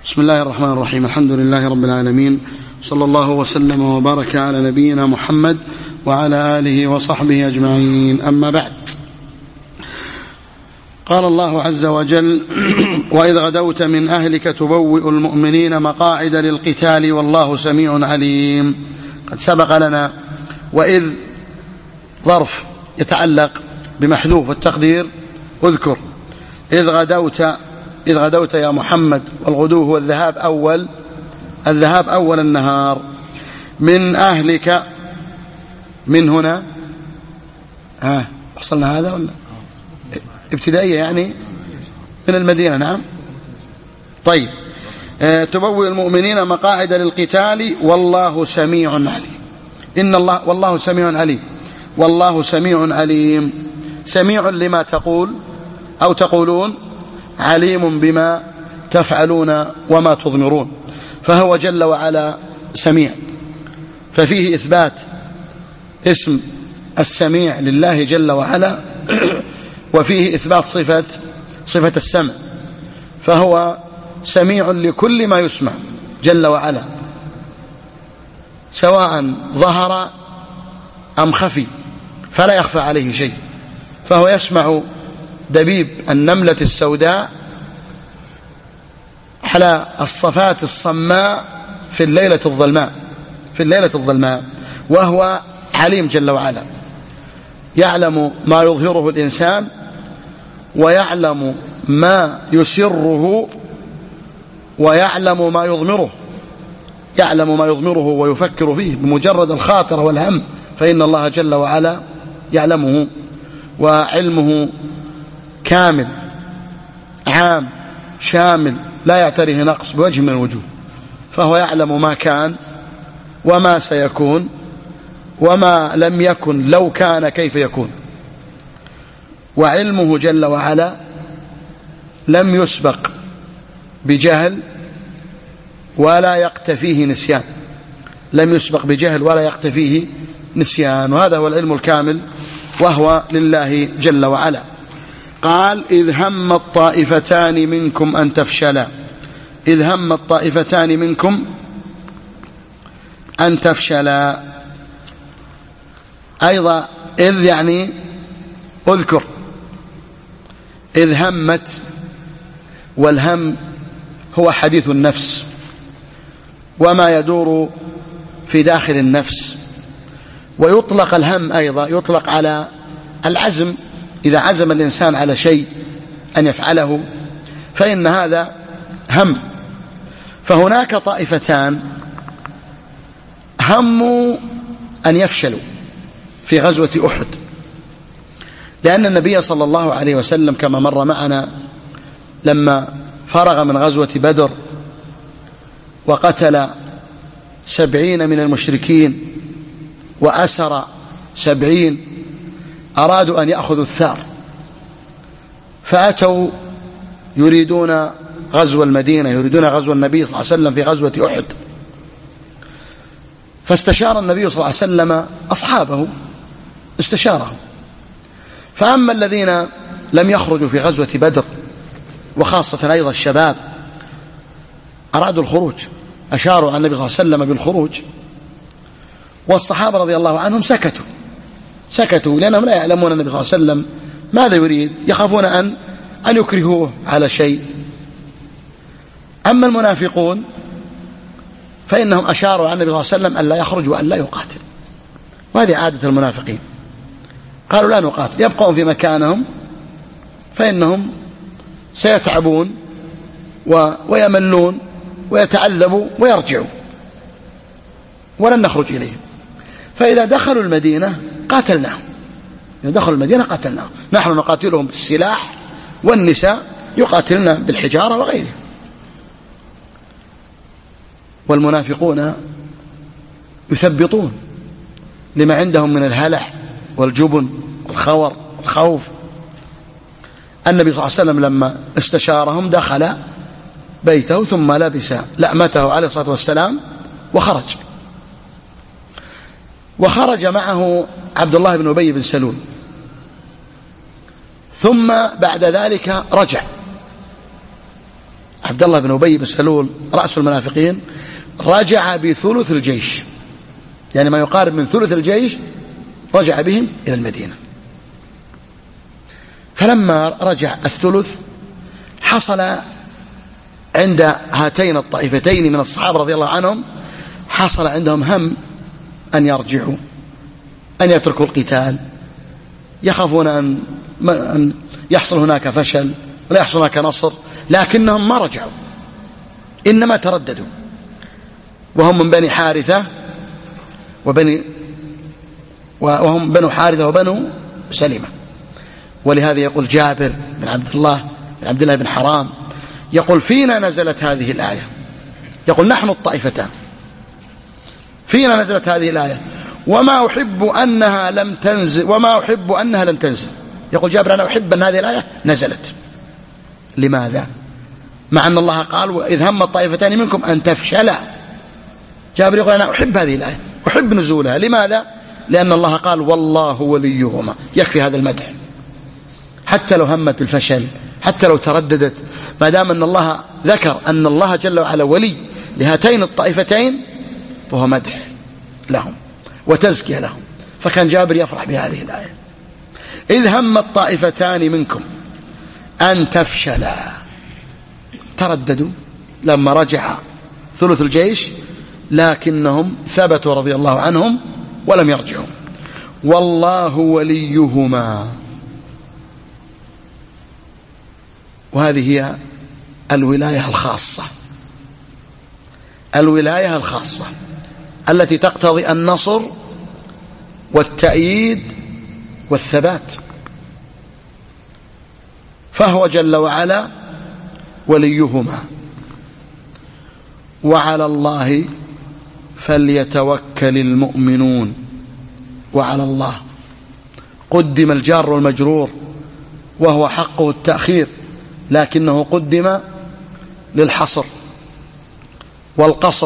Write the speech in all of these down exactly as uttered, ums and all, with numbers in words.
بسم الله الرحمن الرحيم. الحمد لله رب العالمين، صلى الله وسلم وبارك على نبينا محمد وعلى آله وصحبه أجمعين. أما بعد، قال الله عز وجل: وإذ غدوت من أهلك تبوئ المؤمنين مقاعد للقتال والله سميع عليم. قد سبق لنا وإذ ظرف يتعلق بمحذوف التقدير اذكر. إذ غدوت إذ غدوت يا محمد، والغدو هو الذهاب أول الذهاب أول النهار. من أهلك، من هنا ها وصلنا هذا ولا ابتدائية يعني من المدينة؟ نعم. طيب، أه تبوئ المؤمنين مقاعد للقتال والله سميع عليم. إن الله والله سميع عليم والله سميع عليم. سميع لما تقول أو تقولون، عليم بما تفعلون وما تضمرون، فهو جل وعلا سميع. ففيه إثبات اسم السميع لله جل وعلا، وفيه إثبات صفة صفة السمع، فهو سميع لكل ما يسمع جل وعلا، سواء ظهر أم خفي، فلا يخفى عليه شيء. فهو يسمع دبيب النملة السوداء على الصفات الصماء في الليلة الظلماء في الليلة الظلماء وهو عليم جل وعلا، يعلم ما يظهره الإنسان ويعلم ما يسره ويعلم ما يضمره يعلم ما يضمره ويفكر فيه بمجرد الخاطر والهم، فإن الله جل وعلا يعلمه، وعلمه كامل عام شامل لا يعتريه نقص بوجه من الوجوه. فهو يعلم ما كان وما سيكون وما لم يكن لو كان كيف يكون. وعلمه جل وعلا لم يسبق بجهل ولا يقتفيه نسيان لم يسبق بجهل ولا يقتفيه نسيان وهذا هو العلم الكامل، وهو لله جل وعلا. قال: إذ هم الطائفتان منكم أن تفشلا. إذ هم الطائفتان منكم أن تفشلا. أيضا إذ يعني أذكر. إذ همت، والهم هو حديث النفس وما يدور في داخل النفس. ويطلق الهم أيضا يطلق على العزم، إذا عزم الإنسان على شيء أن يفعله فإن هذا هم. فهناك طائفتان هموا أن يفشلوا في غزوة أحد، لأن النبي صلى الله عليه وسلم كما مر معنا لما فرغ من غزوة بدر وقتل سبعين من المشركين وأسر سبعين، أرادوا أن يأخذوا الثار، فأتوا يريدون غزو المدينة، يريدون غزو النبي صلى الله عليه وسلم في غزوة أحد. فاستشار النبي صلى الله عليه وسلم أصحابه، استشارهم. فأما الذين لم يخرجوا في غزوة بدر، وخاصة أيضا الشباب، أرادوا الخروج، أشاروا على النبي صلى الله عليه وسلم بالخروج، والصحابة رضي الله عنهم سكتوا سكتوا لأنهم لا يعلمون النبي صلى الله عليه وسلم ماذا يريد، يخافون أن أن يكرهوه على شيء. أما المنافقون فإنهم أشاروا على النبي صلى الله عليه وسلم أن لا يخرج وأن لا يقاتل، وهذه عادة المنافقين، قالوا لا نقاتل، يبقون في مكانهم فإنهم سيتعبون ويملون ويتعذبوا ويرجعوا ولن نخرج إليهم. فإذا دخلوا المدينة قاتلناهم إذا دخلوا المدينة قاتلناهم نحن نقاتلهم بالسلاح، والنساء يقاتلنا بالحجارة وغيره. والمنافقون يثبطون لما عندهم من الهلع والجبن والخور والخوف. النبي صلى الله عليه وسلم لما استشارهم دخل بيته ثم لبس لأمته عليه الصلاة والسلام وخرج وخرج معه عبد الله بن أبي بن سلول، ثم بعد ذلك رجع عبد الله بن أبي بن سلول رأس المنافقين رجع بثلث الجيش، يعني ما يقارب من ثلث الجيش رجع بهم إلى المدينة. فلما رجع الثلث حصل عند هاتين الطائفتين من الصحابة رضي الله عنهم حصل عندهم هم أن يرجعوا، أن يتركوا القتال، يخافون أن يحصل هناك فشل ولا يحصل هناك نصر، لكنهم ما رجعوا، إنما ترددوا، وهم من بني حارثة وبني وهم بنو حارثة وبنو سلمة. ولهذا يقول جابر بن عبد الله بن عبد الله بن حرام يقول فينا نزلت هذه الآية، يقول نحن الطائفتان فينا نزلت هذه الآية وما أحب أنها لم تنزل وما أحب أنها لم تنزل. يقول جابر أنا أحب أن هذه الآية نزلت. لماذا؟ مع أن الله قال وإذ هم الطائفتان منكم أن تفشلا. جابر يقول أنا أحب هذه الآية، أحب نزولها. لماذا؟ لأن الله قال والله وليهما، يكفي هذا المدح. حتى لو همت بالفشل، حتى لو ترددت، ما دام أن الله ذكر أن الله جل وعلا ولي لهاتين الطائفتين فهو مدح لهم وتزكية لهم. فكان جابر يفرح بهذه الآية إذ هم الطائفتان منكم أن تفشلا. ترددوا لما رجع ثلث الجيش، لكنهم ثبتوا رضي الله عنهم ولم يرجعوا. والله وليهما. وهذه هي الولاية الخاصة، الولاية الخاصة التي تقتضي النصر والتأييد والثبات. فهو جل وعلا وليهما. وعلى الله فليتوكل المؤمنون. وعلى الله قدم الجار والمجرور وهو حقه التأخير، لكنه قدم للحصر والقصر.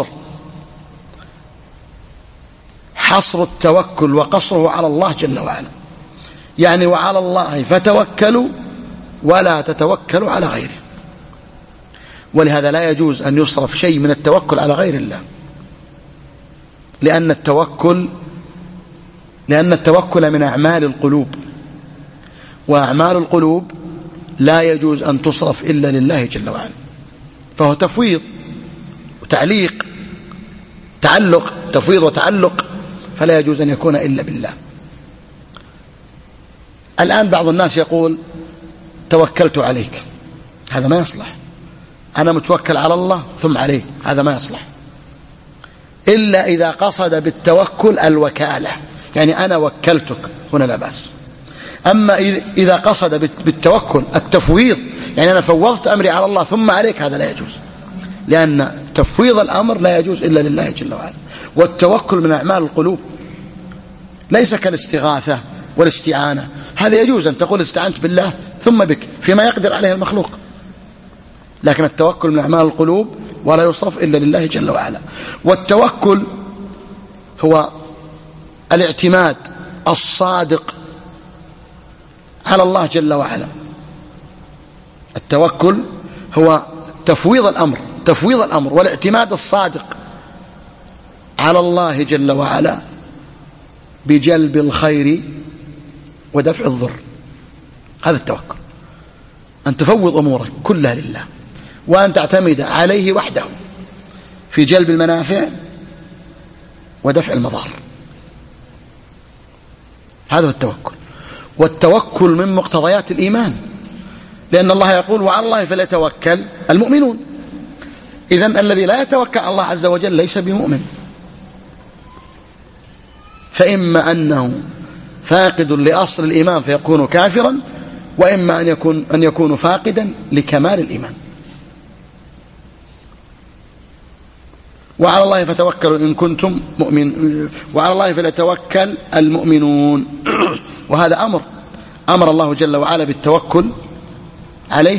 حصر التوكل وقصره على الله جل وعلا، يعني وعلى الله فتوكلوا ولا تتوكلوا على غيره. ولهذا لا يجوز أن يصرف شيء من التوكل على غير الله، لأن التوكل لأن التوكل من أعمال القلوب، وأعمال القلوب لا يجوز أن تصرف إلا لله جل وعلا. فهو تفويض وتعليق، تعلق، تفويض وتعلق، فلا يجوز أن يكون إلا بالله. الآن بعض الناس يقول توكلت عليك، هذا ما يصلح. أنا متوكل على الله ثم عليه، هذا ما يصلح إلا إذا قصد بالتوكل الوكالة، يعني أنا وكلتك، هنا لا بأس. أما إذا قصد بالتوكل التفويض، يعني أنا فوضت أمري على الله ثم عليك، هذا لا يجوز، لأن تفويض الأمر لا يجوز إلا لله جل وعلا. والتوكل من أعمال القلوب، ليس كالاستغاثة والاستعانة. هذا يجوز أن تقول استعنت بالله ثم بك فيما يقدر عليه المخلوق، لكن التوكل من أعمال القلوب ولا يصرف إلا لله جل وعلا. والتوكل هو الاعتماد الصادق على الله جل وعلا. التوكل هو تفويض الأمر تفويض الأمر والاعتماد الصادق على الله جل وعلا بجلب الخير ودفع الضر. هذا التوكل، أن تفوض أمورك كلها لله، وأن تعتمد عليه وحده في جلب المنافع ودفع المضار. هذا هو التوكل. والتوكل من مقتضيات الإيمان، لأن الله يقول وعلى الله فليتوكل المؤمنون. إذن الذي لا يتوكل على الله عز وجل ليس بمؤمن، فإما أنه فاقد لأصل الإيمان فيكون كافرا، وإما أن يكون, أن يكون فاقدا لكمال الإيمان. وعلى الله فتوكلوا إن كنتم مؤمن وعلى الله فليتوكل المؤمنون. وهذا أمر أمر الله جل وعلا بالتوكل عليه.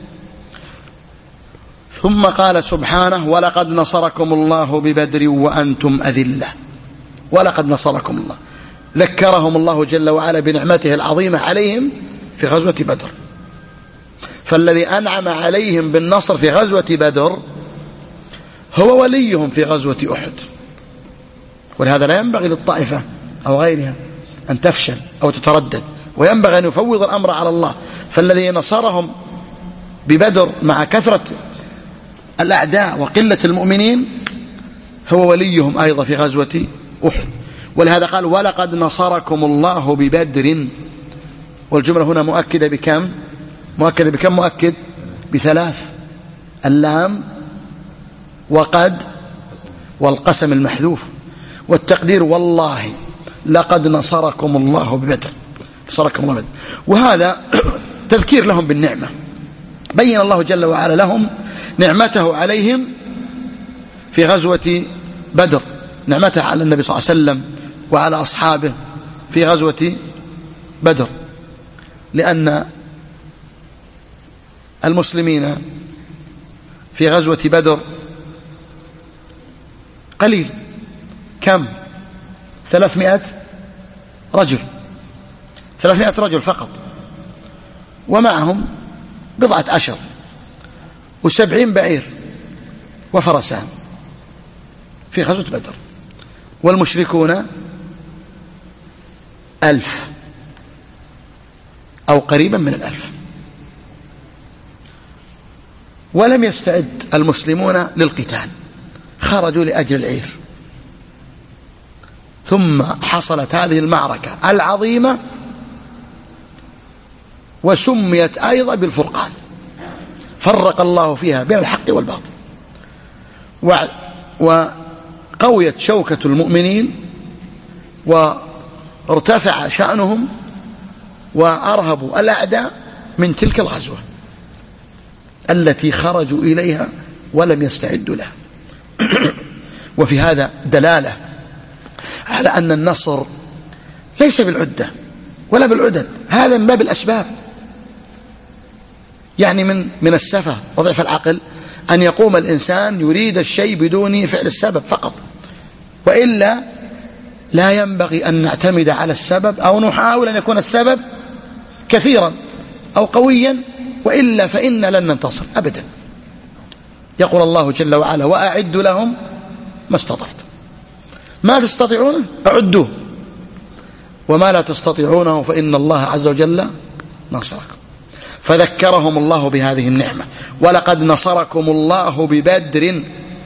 ثم قال سبحانه ولقد نصركم الله ببدر وأنتم أذلة. ولقد نصركم الله، ذكرهم الله جل وعلا بنعمته العظيمة عليهم في غزوة بدر. فالذي أنعم عليهم بالنصر في غزوة بدر هو وليهم في غزوة أحد. ولهذا لا ينبغي للطائفة أو غيرها أن تفشل أو تتردد، وينبغي أن يفوض الأمر على الله. فالذي نصرهم ببدر مع كثرة الأعداء وقلة المؤمنين هو وليهم أيضا في غزوة أحد. ولهذا قال ولقد نصركم الله ببدر، والجملة هنا مؤكدة بكم؟ مؤكدة بكم؟ مؤكد بثلاث: اللام وقد والقسم المحذوف، والتقدير والله لقد نصركم الله ببدر، نصركم الله ببدر. وهذا تذكير لهم بالنعمة. بين الله جل وعلا لهم نعمته عليهم في غزوة بدر، نعمته على النبي صلى الله عليه وسلم وعلى أصحابه في غزوة بدر، لأن المسلمين في غزوة بدر قليل، كم؟ ثلاثمائة رجل، ثلاثمائة رجل فقط، ومعهم بضعة عشر وسبعين بعير وفرسان في غزوة بدر، والمشركون ألف أو قريبا من الألف. ولم يستعد المسلمون للقتال، خرجوا لأجل العير. ثم حصلت هذه المعركة العظيمة وسميت أيضا بالفرقان، فرق الله فيها بين الحق والباطل، وقويت شوكة المؤمنين وارتفع شأنهم وأرهبوا الأعداء من تلك الغزوة التي خرجوا إليها ولم يستعدوا لها. وفي هذا دلالة على أن النصر ليس بالعدة ولا بالعدد، هذا من باب الأسباب. يعني من من السفة وضعف العقل أن يقوم الإنسان يريد الشيء بدون فعل السبب فقط، وإلا لا ينبغي أن نعتمد على السبب أو نحاول أن يكون السبب كثيرا أو قويا، وإلا فإن لن ننتصر أبدا. يقول الله جل وعلا وأعدوا لهم ما استطعتم، ما تستطيعون أعدوه، وما لا تستطيعونه فإن الله عز وجل نصركم. فذكرهم الله بهذه النعمة: ولقد نصركم الله ببدر،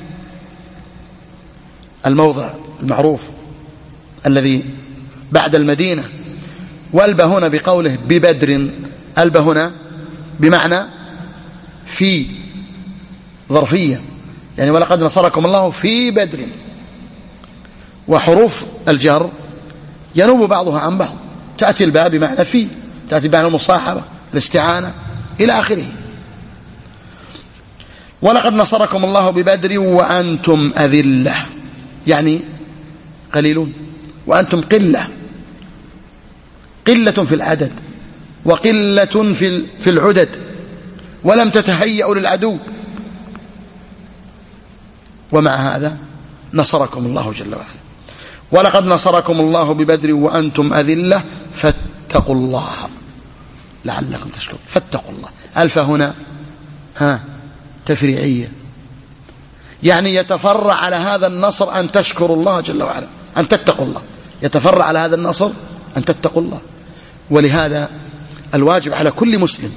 الموضع المعروف الذي بعد المدينة. والب هنا بقوله ببدر، الب هنا بمعنى في ظرفية، يعني ولقد نصركم الله في بدر. وحروف الجر ينوب بعضها عن بعض، تأتي الباء بمعنى في، تأتي بمعنى المصاحبة، الاستعانة إلى آخره. ولقد نصركم الله ببدر وأنتم أذلة، يعني قليلون، وأنتم قلة، قلة في العدد وقلة في في العدد، ولم تتهيئوا للعدو، ومع هذا نصركم الله جل وعلا. ولقد نصركم الله ببدر وأنتم أذلة فاتقوا الله لعلكم تشكرون. فاتقوا الله، ألف هنا ها تفريعية، يعني يتفرع على هذا النصر أن تشكروا الله جل وعلا، أن تتقوا الله، يتفرع على هذا النصر أن تتقوا الله. ولهذا الواجب على كل مسلم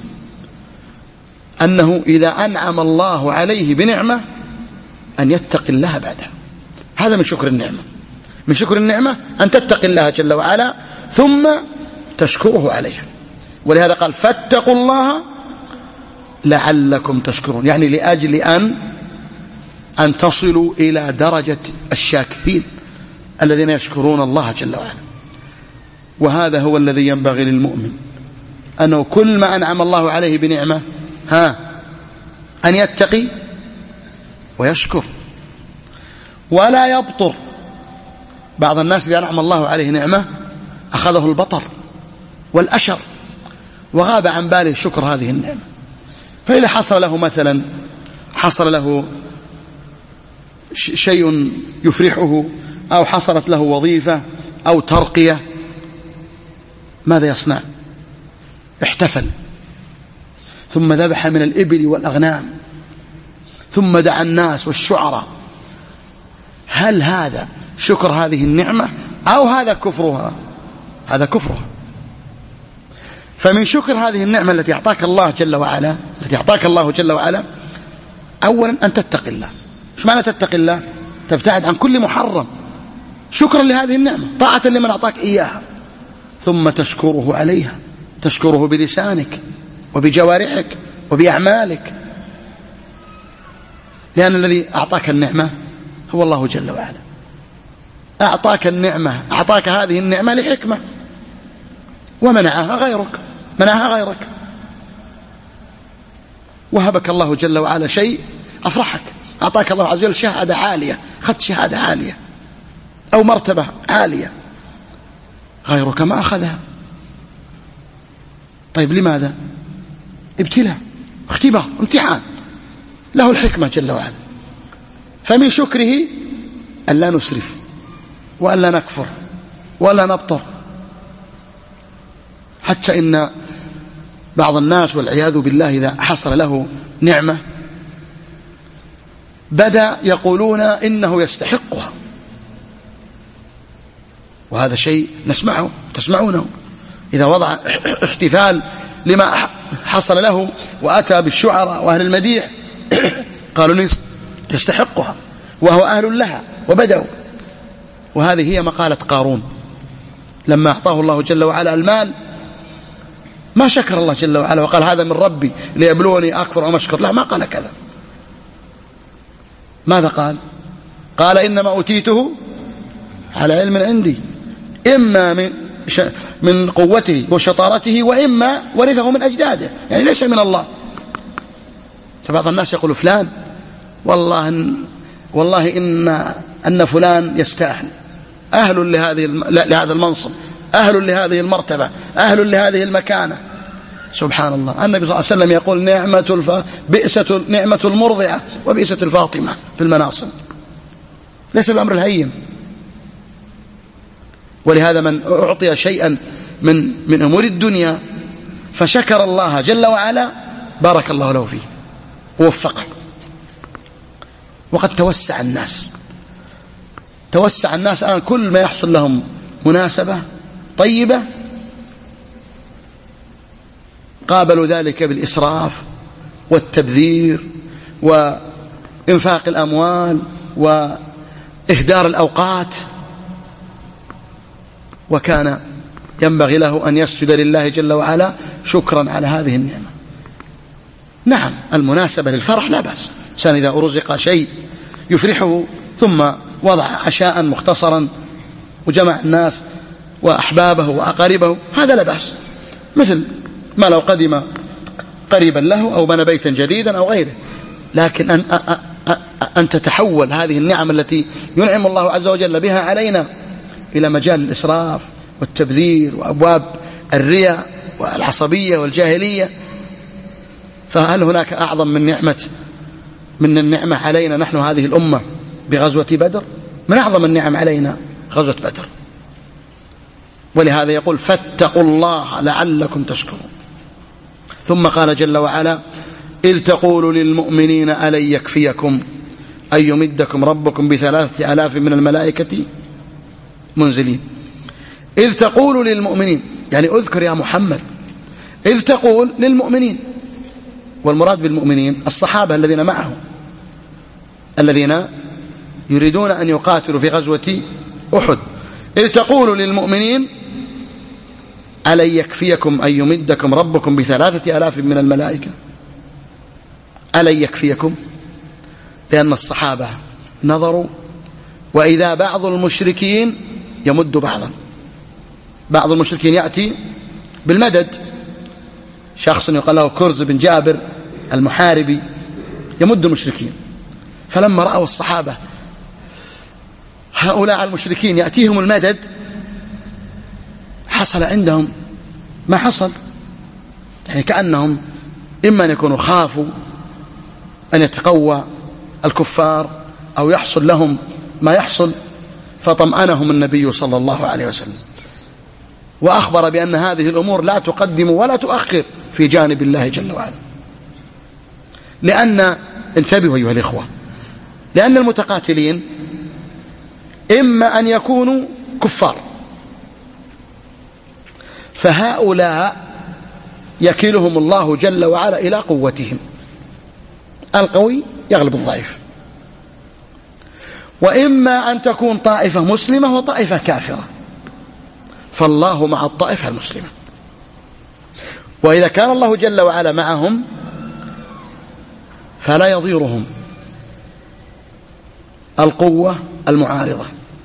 أنه إذا أنعم الله عليه بنعمة أن يتقي الله بعدها. هذا من شكر النعمة، من شكر النعمة أن تتقي الله جل وعلا ثم تشكره عليها. ولهذا قال فاتقوا الله لعلكم تشكرون، يعني لأجل أن أن تصلوا إلى درجة الشاكرين الذين يشكرون الله جل وعلا. وهذا هو الذي ينبغي للمؤمن، أنه كل ما أنعم الله عليه بنعمة ها أن يتقي ويشكر ولا يبطر. بعض الناس إذا أنعم الله عليه نعمة أخذه البطر والأشر وغاب عن باله شكر هذه النعمة. فإذا حصل له مثلا حصل له شيء يفرحه أو حصلت له وظيفة أو ترقية، ماذا يصنع؟ احتفل، ثم ذبح من الإبل والأغنام، ثم دعا الناس والشعراء. هل هذا شكر هذه النعمة أو هذا كفرها؟ هذا كفرها. فمن شكر هذه النعمة التي أعطاك الله جل وعلا التي أعطاك الله جل وعلا أولا أن تتقي الله. إيش معنى تتقي الله؟ تبتعد عن كل محرم شكرا لهذه النعمة، طاعة لمن أعطاك إياها. ثم تشكره عليها، تشكره بلسانك وبجوارحك وبأعمالك، لأن الذي أعطاك النعمة هو الله جل وعلا. أعطاك النعمة، أعطاك هذه النعمة لحكمة، ومنعها غيرك، منعها غيرك. وهبك الله جل وعلا شيء أفرحك، أعطاك الله عز وجل شهادة عالية، أخذت شهادة عالية أو مرتبة عالية، غيرك ما أخذها. طيب لماذا؟ ابتلاء، اختبار، امتحان، له الحكمة جل وعلا. فمن شكره أن لا نسرف وأن لا نكفر ولا نبطر. حتى إن بعض الناس والعياذ بالله إذا حصل له نعمة بدأ يقولون إنه يستحقها، وهذا شيء نسمعه تسمعونه. إذا وضع احتفال لما حصل له وأتى بالشعراء وأهل المديح قالوا يستحقها وهو أهل لها وبدأوا. وهذه هي مقالة قارون لما أعطاه الله جل وعلا المال، ما شكر الله جل وعلا وقال هذا من ربي ليبلوني أكفر أو أشكر. لا، ما قال كذا. ماذا قال؟ قال إنما أوتيته على علم عندي، إما من من قوته وشطارته وإما ورثه من أجداده، يعني ليس من الله. فبعض الناس يقول فلان والله إن والله إن أن فلان يستاهل، أهل لهذه لهذا المنصب، أهل لهذه المرتبة، أهل لهذه المكانة. سبحان الله. النبي صلى الله عليه وسلم يقول نعمة الف... بئسة نعمة المرضعة وبئسة الفاطمة في المناصب، ليس الأمر الهين. ولهذا من أعطي شيئا من من أمور الدنيا فشكر الله جل وعلا بارك الله له فيه ووفقه. وقد توسع الناس توسع الناس الآن كل ما يحصل لهم مناسبة طيبة قابلوا ذلك بالإسراف والتبذير وإنفاق الأموال وإهدار الأوقات. وكان ينبغي له أن يسجد لله جل وعلا شكرا على هذه النعمة. نعم، المناسبة للفرح لا بأس، إنسان إذا أرزق شيء يفرحه ثم وضع عشاء مختصرا وجمع الناس وأحبابه وأقاربه، هذا لا بأس، مثل ما لو قدم قريبا له أو بنى بيتا جديدا أو غيره. لكن أن, أن تتحول هذه النعم التي ينعم الله عز وجل بها علينا إلى مجال الإسراف والتبذير وأبواب الرياء والعصبية والجاهلية، فهل هناك أعظم من نعمة من النعمة علينا نحن هذه الأمة بغزوة بدر؟ من أعظم النعم علينا غزوة بدر. ولهذا يقول فاتقوا الله لعلكم تشكرون. ثم قال جل وعلا إذ تقول للمؤمنين ألن يكفيكم أن يمدكم ربكم بثلاثة آلاف من الملائكة منزلين. إذ تقول للمؤمنين، يعني أذكر يا محمد، إذ تقول للمؤمنين، والمراد بالمؤمنين الصحابة الذين معه الذين يريدون أن يقاتلوا في غزوة أحد. إذ تقول للمؤمنين ألن يكفيكم أن يمدكم ربكم بثلاثة آلاف من الملائكة. ألن يكفيكم، لأن الصحابة نظروا وإذا بعض المشركين يمد بعضا. بعض المشركين يأتي بالمدد، شخص يقال له كرز بن جابر المحاربي يمد المشركين. فلما رأوا الصحابة هؤلاء المشركين يأتيهم المدد حصل عندهم ما حصل، يعني كأنهم إما أن يكونوا خافوا أن يتقوى الكفار أو يحصل لهم ما يحصل، فطمأنهم النبي صلى الله عليه وسلم وأخبر بأن هذه الأمور لا تقدم ولا تؤخر في جانب الله جل وعلا. لأن انتبهوا أيها الإخوة، لأن المتقاتلين إما أن يكونوا كفار، فهؤلاء يكلهم الله جل وعلا إلى قوتهم، القوي يغلب الضعيف، وإما أن تكون طائفة مسلمة وطائفة كافرة، فالله مع الطائفة المسلمة. وإذا كان الله جل وعلا معهم فلا يضيرهم القوة المعارضة،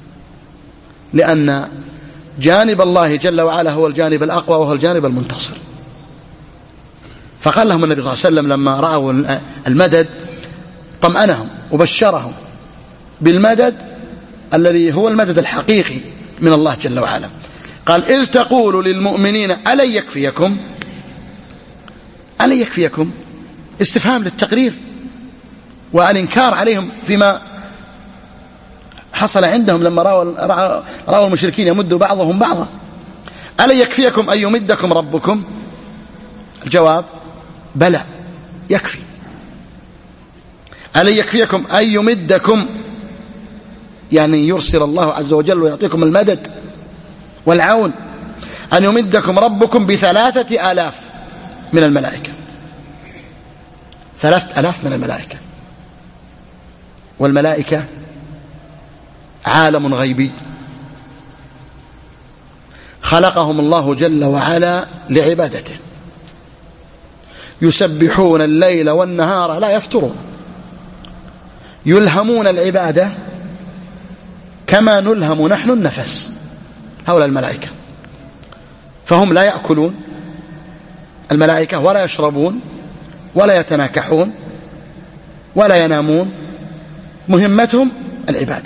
لأن جانب الله جل وعلا هو الجانب الأقوى وهو الجانب المنتصر. فقال لهم النبي صلى الله عليه وسلم لما رأوا المدد طمأنهم وبشرهم بالمدد الذي هو المدد الحقيقي من الله جل وعلا. قال إذ تقول للمؤمنين ألن يكفيكم، ألن يكفيكم استفهام للتقرير والإنكار عليهم فيما حصل عندهم لما رأوا, رأوا المشركين يمد بعضهم بعضا. ألن يكفيكم أن يمدكم ربكم؟ الجواب بلى يكفي. ألن يكفيكم أن يمدكم يعني يرسل الله عز وجل ويعطيكم المدد والعون، أن يمدكم ربكم بثلاثة آلاف من الملائكة، ثلاثة آلاف من الملائكة. والملائكة عالم غيبي خلقهم الله جل وعلا لعبادته، يسبحون الليل والنهار لا يفترون، يلهمون العبادة كما نلهم نحن النفس. هؤلاء الملائكة، فهم لا يأكلون الملائكة ولا يشربون ولا يتناكحون ولا ينامون، مهمتهم العبادة.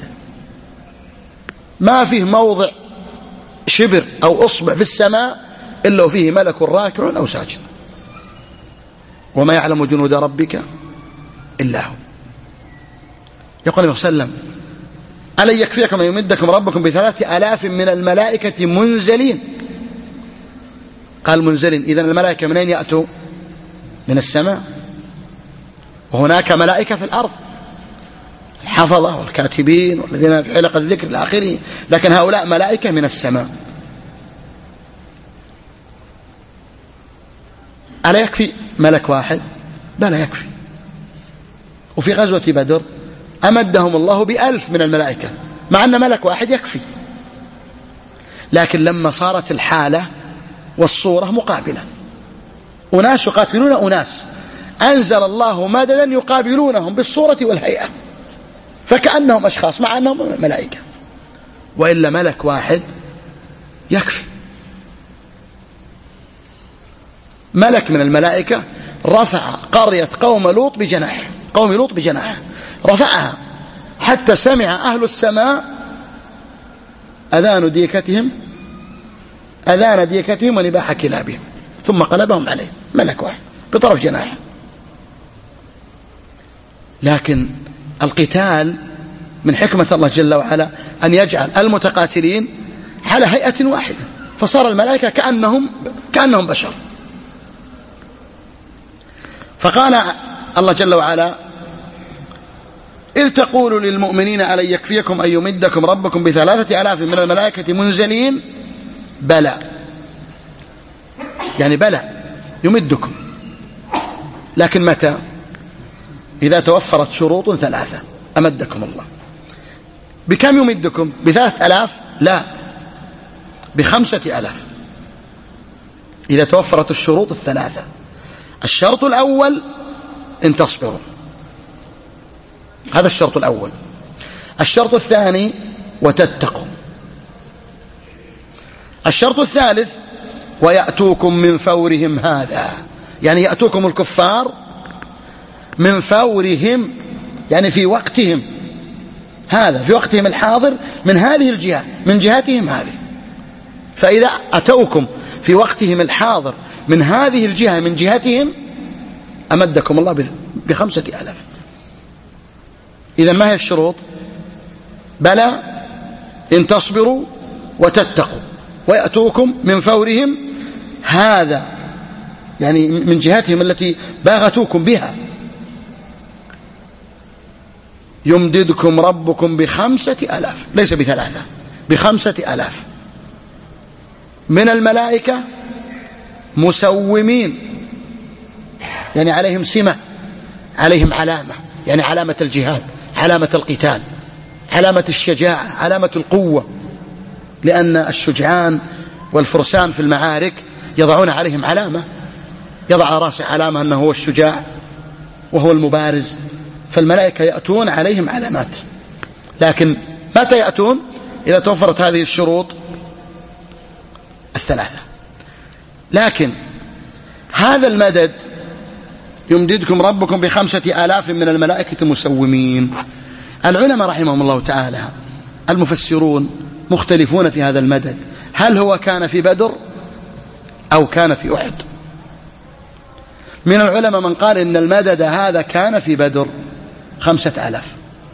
ما فيه موضع شبر أو أصبع في السماء إلا وفيه ملك راكع أو ساجد، وما يعلم جنود ربك إلا هو. يقول النبي صلى الله عليه وسلم ألن يكفيكم أن يمدكم ربكم بثلاثة آلاف من الملائكة منزلين؟ قال منزلين، إذن الملائكة من أين يأتوا؟ من السماء، وهناك ملائكة في الأرض، الحفظة والكاتبين والذين في حلقة الذكر إلى آخره، لكن هؤلاء ملائكة من السماء. ألا يكفي ملك واحد؟ بلى يكفي. وفي غزوة بدر أمدهم الله بألف من الملائكة، مع أن ملك واحد يكفي، لكن لما صارت الحالة والصورة مقابلة، أناس يقاتلون أناس، أنزل الله مددا يقابلونهم بالصورة والهيئة، فكأنهم أشخاص مع أنهم ملائكة، وإلا ملك واحد يكفي. ملك من الملائكة رفع قرية قوم لوط بجناح، قوم لوط بجناح رفعها حتى سمع أهل السماء أذان ديكتهم أذان ديكتهم ونباح كلابهم، ثم قلبهم عليه. ملك واحد بطرف جناح. لكن القتال من حكمة الله جل وعلا أن يجعل المتقاتلين على هيئة واحدة، فصار الملائكة كأنهم, كأنهم بشر. فقال الله جل وعلا إذ تقول للمؤمنين ألن يكفيكم أن يمدكم ربكم بثلاثة آلاف من الملائكة منزلين؟ بلى، يعني بلى يمدكم، لكن متى؟ إذا توفرت شروط ثلاثة أمدكم الله. بكم يمدكم؟ بثلاثة آلاف؟ لا، بخمسة آلاف إذا توفرت الشروط الثلاثة. الشرط الأول إن تصبروا، هذا الشرط الأول. الشرط الثاني وتتقوا. الشرط الثالث ويأتوكم من فورهم هذا، يعني يأتوكم الكفار من فورهم، يعني في وقتهم هذا، في وقتهم الحاضر، من هذه الجهة، من جهتهم هذه. فإذا أتوكم في وقتهم الحاضر من هذه الجهة، من جهتهم، أمدكم الله بخمسة آلاف. إذن ما هي الشروط؟ بلى إن تصبروا وتتقوا ويأتوكم من فورهم هذا، يعني من جهتهم التي باغتوكم بها، يمددكم ربكم بخمسة ألاف، ليس بثلاثة، بخمسة ألاف من الملائكة مسومين، يعني عليهم سمة، عليهم علامة، يعني علامة الجهاد، علامة القتال، علامة الشجاعة، علامة القوة، لأن الشجعان والفرسان في المعارك يضعون عليهم علامة، يضع على رأسه علامة أنه هو الشجاع وهو المبارز، فالملائكة يأتون عليهم علامات. لكن متى يأتون؟ إذا توفرت هذه الشروط الثلاثة. لكن هذا المدد يمددكم ربكم بخمسة آلاف من الملائكة مسومين، العلماء رحمهم الله تعالى المفسرون مختلفون في هذا المدد، هل هو كان في بدر أو كان في أحد؟ من العلماء من قال إن المدد هذا كان في بدر خمسة آلاف،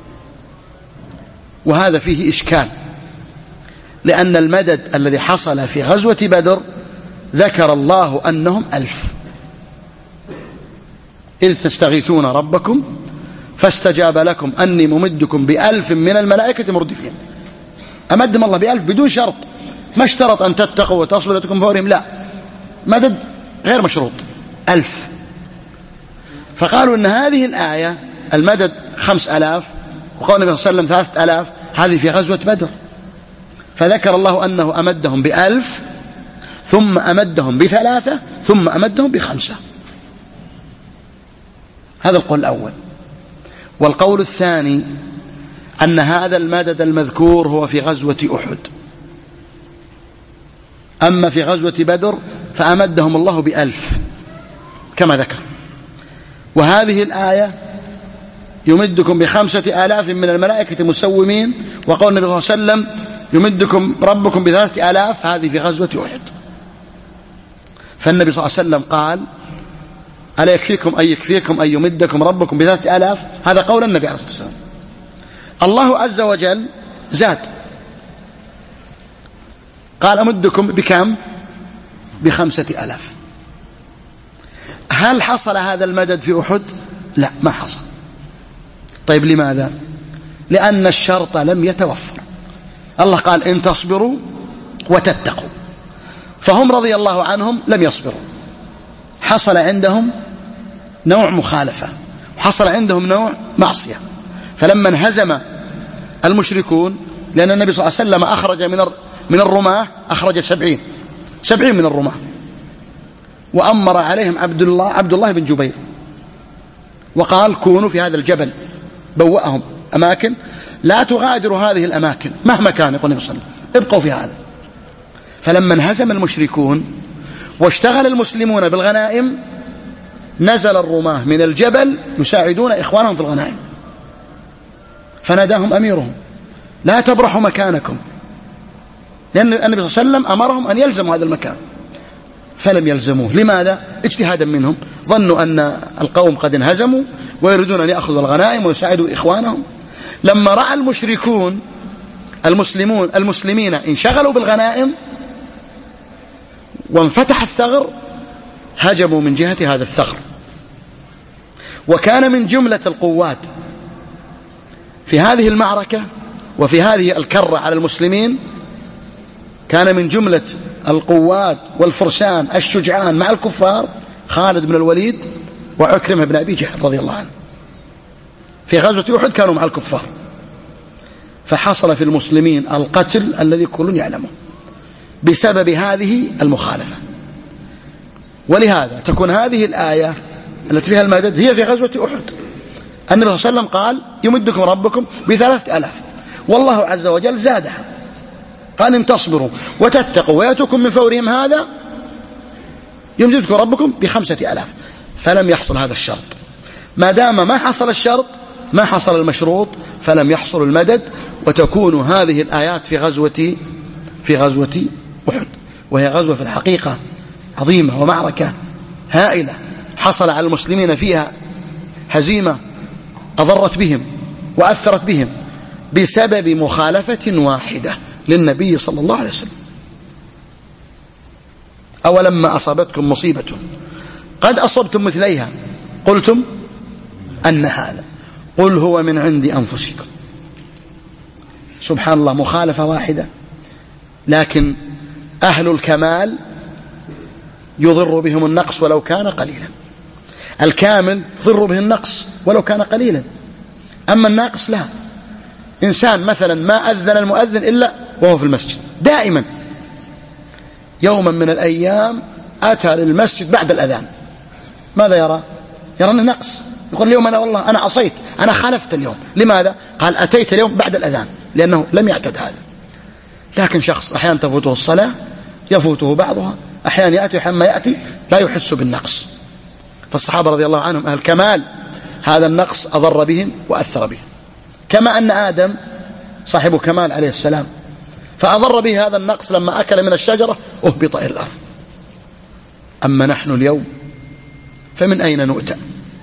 وهذا فيه إشكال، لأن المدد الذي حصل في غزوة بدر ذكر الله أنهم ألف، إذ تستغيثون ربكم فاستجاب لكم أني ممدكم بألف من الملائكة مردفين. أمدهم الله بألف بدون شرط، ما اشترط أن تتقوا وتصلوا لكم فورهم، لا، مدد غير مشروط، ألف. فقالوا أن هذه الآية المدد خمس ألاف وقال النبي صلى الله عليه وسلم ثلاثة ألاف، هذه في غزوة بدر، فذكر الله أنه أمدهم بألف ثم أمدهم بثلاثة ثم أمدهم بخمسة. هذا القول الأول. والقول الثاني أن هذا المدد المذكور هو في غزوة أحد، أما في غزوة بدر فأمدهم الله بألف كما ذكر. وهذه الآية يمدكم بخمسة آلاف من الملائكة مسومين، وقول النبي صلى الله عليه وسلم يمدكم ربكم بثلاثة آلاف، هذه في غزوة أحد. فالنبي صلى الله عليه وسلم قال ألا يكفيكم أن يكفيكم أن يمدكم ربكم بثلاثة آلاف؟ هذا قول النبي عليه الصلاة والسلام. الله عز وجل زاد، قال أمدكم بكم؟ بخمسة آلاف. هل حصل هذا المدد في أحد؟ لا، ما حصل. طيب لماذا؟ لأن الشرط لم يتوفر. الله قال إن تصبروا وتتقوا، فهم رضي الله عنهم لم يصبروا، حصل عندهم نوع مخالفة، وحصل عندهم نوع معصية. فلما انهزم المشركون، لأن النبي صلى الله عليه وسلم أخرج من من الرماة أخرج سبعين سبعين من الرماة، وأمر عليهم عبد الله عبد الله بن جبير، وقال كونوا في هذا الجبل، بوأهم أماكن لا تغادروا هذه الأماكن مهما كان، يقول النبي صلى الله عليه وسلم ابقوا في هذا. فلما انهزم المشركون واشتغل المسلمون بالغنائم، نزل الرماة من الجبل يساعدون إخوانهم في الغنائم، فناداهم أميرهم لا تبرحوا مكانكم، لأن النبي صلى الله عليه وسلم أمرهم أن يلزموا هذا المكان، فلم يلزموه. لماذا؟ اجتهادا منهم، ظنوا أن القوم قد انهزموا ويريدون أن يأخذوا الغنائم ويساعدوا إخوانهم. لما رأى المشركون المسلمون المسلمين انشغلوا بالغنائم وانفتح الثغر، هجموا من جهة هذا الثغر. وكان من جملة القوات في هذه المعركة وفي هذه الكرة على المسلمين، كان من جملة القوات والفرسان الشجعان مع الكفار خالد بن الوليد وعكرمة بن أبي جهل رضي الله عنه. في غزوة أحد كانوا مع الكفار، فحصل في المسلمين القتل الذي كل يعلمه بسبب هذه المخالفة. ولهذا تكون هذه الآية التي فيها المدد هي في غزوة أحد. النبي صلى الله عليه وسلم قال يمدكم ربكم بثلاثة ألاف، والله عز وجل زادها، قال إن تصبروا وتتقوا ويأتوكم من فورهم هذا يمددكم ربكم بخمسة ألاف. فلم يحصل هذا الشرط. ما دام ما حصل الشرط ما حصل المشروط، فلم يحصل المدد، وتكون هذه الآيات في غزوة في غزوة أحد، وهي غزوة في الحقيقة عظيمة ومعركة هائلة حصل على المسلمين فيها هزيمة أضرت بهم وأثرت بهم بسبب مخالفة واحدة للنبي صلى الله عليه وسلم. أولما أصابتكم مصيبة قد أصبتم مثليها قلتم أن هذا، قل هو من عند أنفسكم. سبحان الله، مخالفة واحدة، لكن أهل الكمال يضر بهم النقص ولو كان قليلا. الكامل يضر به النقص ولو كان قليلا، أما الناقص لا. إنسان مثلا ما أذن المؤذن إلا وهو في المسجد دائما، يوما من الأيام أتى للمسجد بعد الأذان، ماذا يرى؟ يرى أنه نقص، يقول اليوم أنا والله أنا عصيت، أنا خالفت اليوم. لماذا؟ قال أتيت اليوم بعد الأذان، لأنه لم يعتد هذا. لكن شخص أحيانا تفوته الصلاة، يفوته بعضها، أحيانا يأتي أحيانا ما يأتي، لا يحس بالنقص. فالصحابة رضي الله عنهم أهل الكمال هذا النقص أضر بهم وأثر بهم، كما أن آدم صاحب كمال عليه السلام فأضر به هذا النقص لما أكل من الشجرة أهبط إلى الأرض. أما نحن اليوم فمن أين نؤتى؟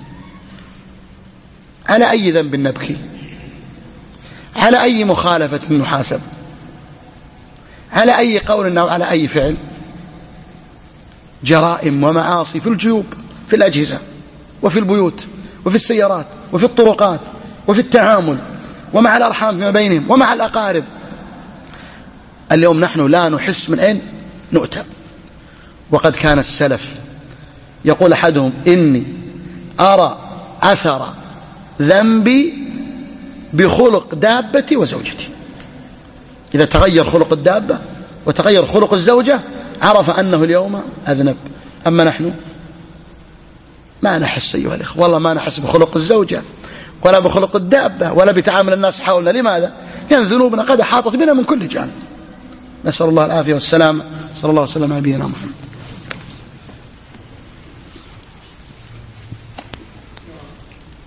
على أي ذنب نبكي؟ على أي مخالفة نحاسب؟ على أي قول أو على أي فعل؟ جرائم ومعاصي في الجيوب، في الأجهزة، وفي البيوت، وفي السيارات، وفي الطرقات، وفي التعامل، ومع الأرحام فيما بينهم، ومع الأقارب. اليوم نحن لا نحس من أين نؤتى. وقد كان السلف يقول أحدهم إني أرى أثر ذنبي بخلق دابتي وزوجتي. إذا تغير خلق الدابة وتغير خلق الزوجة عرف أنه اليوم أذنب. أما نحن ما نحس أيها الإخوة، والله ما نحس بخلق الزوجة ولا بخلق الدابة ولا بتعامل الناس حولنا. لماذا؟ لأن ذنوبنا قد حاطت بنا من كل جانب. نسأل الله العافية والسلام. صلى الله وسلم على نبينا محمد.